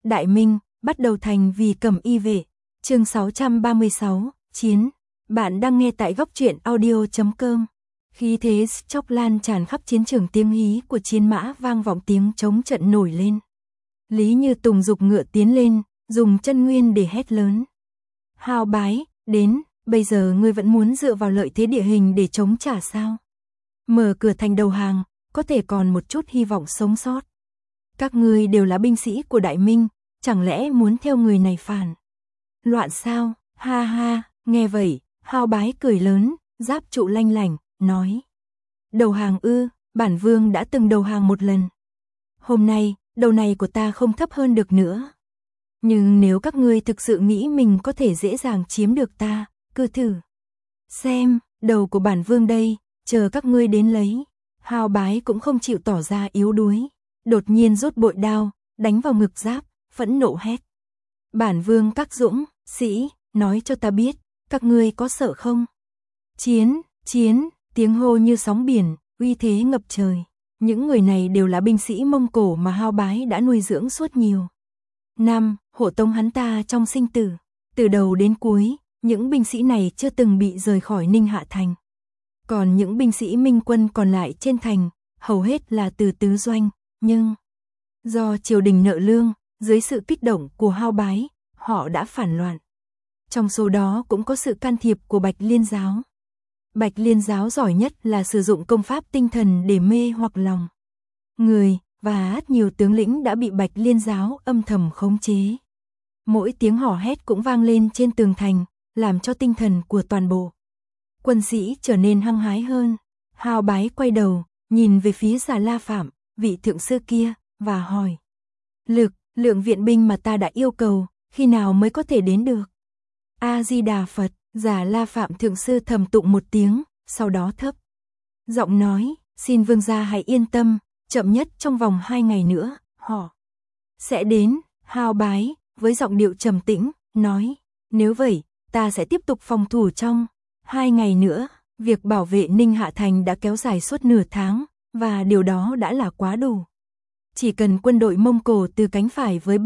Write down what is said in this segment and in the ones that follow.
Đại Minh, bắt đầu thành vì Cẩm Y vệ. Chương 636, Chiến. Bạn đang nghe tại góc truyện audio.com. Khí thế chốc lan tràn khắp chiến trường, tiếng hí của chiến mã vang vọng, tiếng chống trận nổi lên. Lý Như Tùng giục ngựa tiến lên, dùng chân nguyên để hét lớn. Hào Bái, đến, bây giờ ngươi vẫn muốn dựa vào lợi thế địa hình để chống trả sao? Mở cửa thành đầu hàng, có thể còn một chút hy vọng sống sót. Các ngươi đều là binh sĩ của Đại Minh, chẳng lẽ muốn theo người này phản loạn sao? Ha ha, nghe vậy, Hào Bái cười lớn, giáp trụ lanh lảnh, nói. Đầu hàng ư, bản vương đã từng đầu hàng một lần. Hôm nay, đầu này của ta không thấp hơn được nữa. Nhưng nếu các ngươi thực sự nghĩ mình có thể dễ dàng chiếm được ta, cứ thử xem, đầu của bản vương đây, chờ các ngươi đến lấy. Hào Bái cũng không chịu tỏ ra yếu đuối, đột nhiên rút bội đao, đánh vào ngực giáp, phẫn nộ hét. Bản vương các dũng sĩ, nói cho ta biết, các ngươi có sợ không? Chiến, chiến, tiếng hô như sóng biển, uy thế ngập trời. Những người này đều là binh sĩ Mông Cổ mà Hào Bái đã nuôi dưỡng suốt nhiều năm, hộ tống hắn ta trong sinh tử. Từ đầu đến cuối, những binh sĩ này chưa từng bị rời khỏi Ninh Hạ Thành. Còn những binh sĩ Minh quân còn lại trên thành, hầu hết là từ tứ doanh, nhưng do triều đình nợ lương, dưới sự kích động của Hào Bái, họ đã phản loạn. Trong số đó cũng có sự can thiệp của Bạch Liên giáo. Bạch Liên giáo giỏi nhất là sử dụng công pháp tinh thần để mê hoặc lòng người, và nhiều tướng lĩnh đã bị Bạch Liên giáo âm thầm khống chế. Mỗi tiếng hò hét cũng vang lên trên tường thành, làm cho tinh thần của toàn bộ quân sĩ trở nên hăng hái hơn. Hào Bái quay đầu, nhìn về phía Già La Phạm, vị thượng sư kia, và hỏi. Lượng viện binh mà ta đã yêu cầu, khi nào mới có thể đến được? A-di-đà Phật, Già La Phạm thượng sư thầm tụng một tiếng, sau đó thấp giọng nói, xin vương gia hãy yên tâm, chậm nhất trong vòng 2 ngày nữa, họ sẽ đến. Hào Bái, với giọng điệu trầm tĩnh, nói, nếu vậy, ta sẽ tiếp tục phòng thủ trong 2 ngày nữa. Việc bảo vệ Ninh Hạ Thành đã kéo dài suốt nửa tháng, và điều đó đã là quá đủ. Chỉ cần quân đội Mông Cổ từ cánh phải với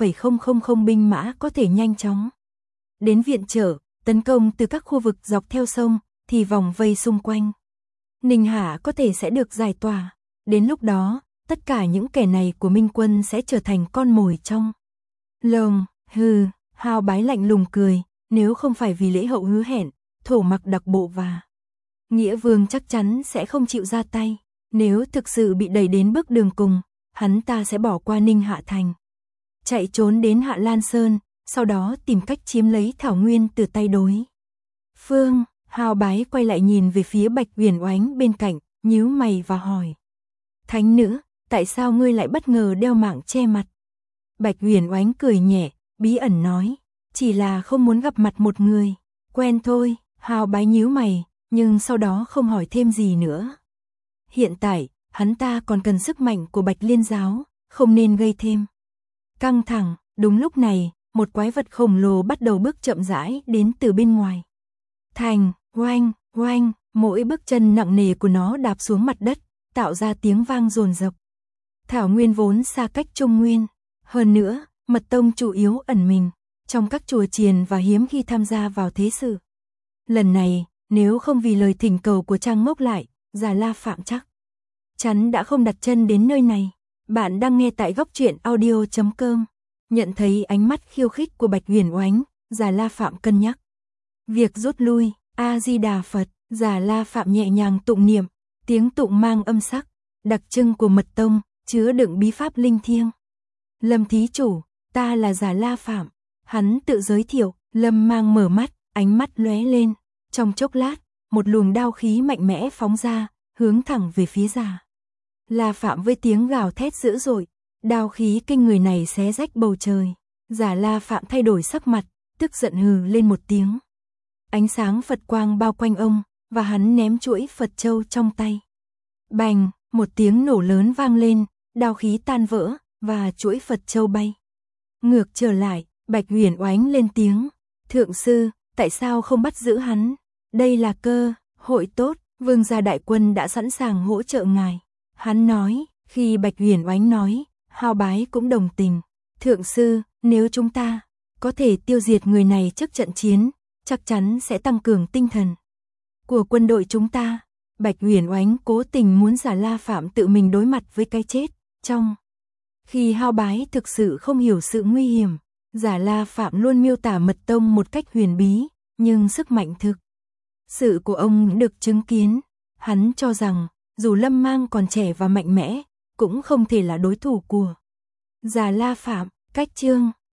30,000 binh mã có thể nhanh chóng đến viện trợ, tấn công từ các khu vực dọc theo sông, thì vòng vây xung quanh Ninh Hạ có thể sẽ được giải tỏa. Đến lúc đó, tất cả những kẻ này của Minh quân sẽ trở thành con mồi trong lồng. Hừ, Hào Bái lạnh lùng cười, nếu không phải vì lễ hậu hứa hẹn, Thổ Mặc đặc bộ và Nghĩa Vương chắc chắn sẽ không chịu ra tay. Nếu thực sự bị đẩy đến bước đường cùng, hắn ta sẽ bỏ qua Ninh Hạ Thành, chạy trốn đến Hạ Lan Sơn, sau đó tìm cách chiếm lấy Thảo Nguyên từ tay đối phương. Hào Bái quay lại nhìn về phía Bạch Uyển Oánh bên cạnh, nhíu mày và hỏi. Thánh nữ, tại sao ngươi lại bất ngờ đeo mạng che mặt? Bạch Uyển Oánh cười nhẹ, bí ẩn nói, chỉ là không muốn gặp mặt một người quen thôi. Hào Bái nhíu mày, nhưng sau đó không hỏi thêm gì nữa. Hiện tại, hắn ta còn cần sức mạnh của Bạch Liên giáo, không nên gây thêm căng thẳng. Đúng lúc này, một quái vật khổng lồ bắt đầu bước chậm rãi đến từ bên ngoài thành. Oanh, oanh, mỗi bước chân nặng nề của nó đạp xuống mặt đất, tạo ra tiếng vang dồn dập. Thảo Nguyên vốn xa cách Trung Nguyên, hơn nữa, Mật Tông chủ yếu ẩn mình trong các chùa chiền và hiếm khi tham gia vào thế sự. Lần này, nếu không vì lời thỉnh cầu của Trang Ngốc lại, Già La Phạm chắc chắn đã không đặt chân đến nơi này. Bạn đang nghe tại góc truyện audio.com. Nhận thấy ánh mắt khiêu khích của Bạch Uyển Oánh, Già La Phạm cân nhắc việc rút lui. A-di-đà Phật, Già La Phạm nhẹ nhàng tụng niệm, tiếng tụng mang âm sắc đặc trưng của Mật Tông, chứa đựng bí pháp linh thiêng. Lâm thí chủ, ta là Già La Phạm. Hắn tự giới thiệu. Lâm mang mở mắt, ánh mắt lóe lên. Trong chốc lát, một luồng đao khí mạnh mẽ phóng ra, hướng thẳng về phía Già La Phạm với tiếng gào thét dữ dội. Đao khí kinh người này xé rách bầu trời. Già La Phạm thay đổi sắc mặt, tức giận hừ lên một tiếng. Ánh sáng Phật quang bao quanh ông, và hắn ném chuỗi Phật châu trong tay. Bành, một tiếng nổ lớn vang lên, đao khí tan vỡ, và chuỗi Phật châu bay ngược trở lại. Bạch Uyển Oánh lên tiếng. Thượng sư, tại sao không bắt giữ hắn? Đây là cơ hội tốt, vương gia đại quân đã sẵn sàng hỗ trợ ngài. Hắn nói. Khi Bạch Uyển Oánh nói, Hào Bái cũng đồng tình. Thượng sư, nếu chúng ta có thể tiêu diệt người này trước trận chiến, chắc chắn sẽ tăng cường tinh thần của quân đội chúng ta. Bạch Uyển Oánh cố tình muốn Già La Phạm tự mình đối mặt với cái chết, trong khi Hao Bái thực sự không hiểu sự nguy hiểm. Già La Phạm luôn miêu tả mật tông một cách huyền bí, nhưng sức mạnh thực sự của ông được chứng kiến. Hắn cho rằng, dù Lâm Mang còn trẻ và mạnh mẽ, cũng không thể là đối thủ của Già La Phạm. Cách chương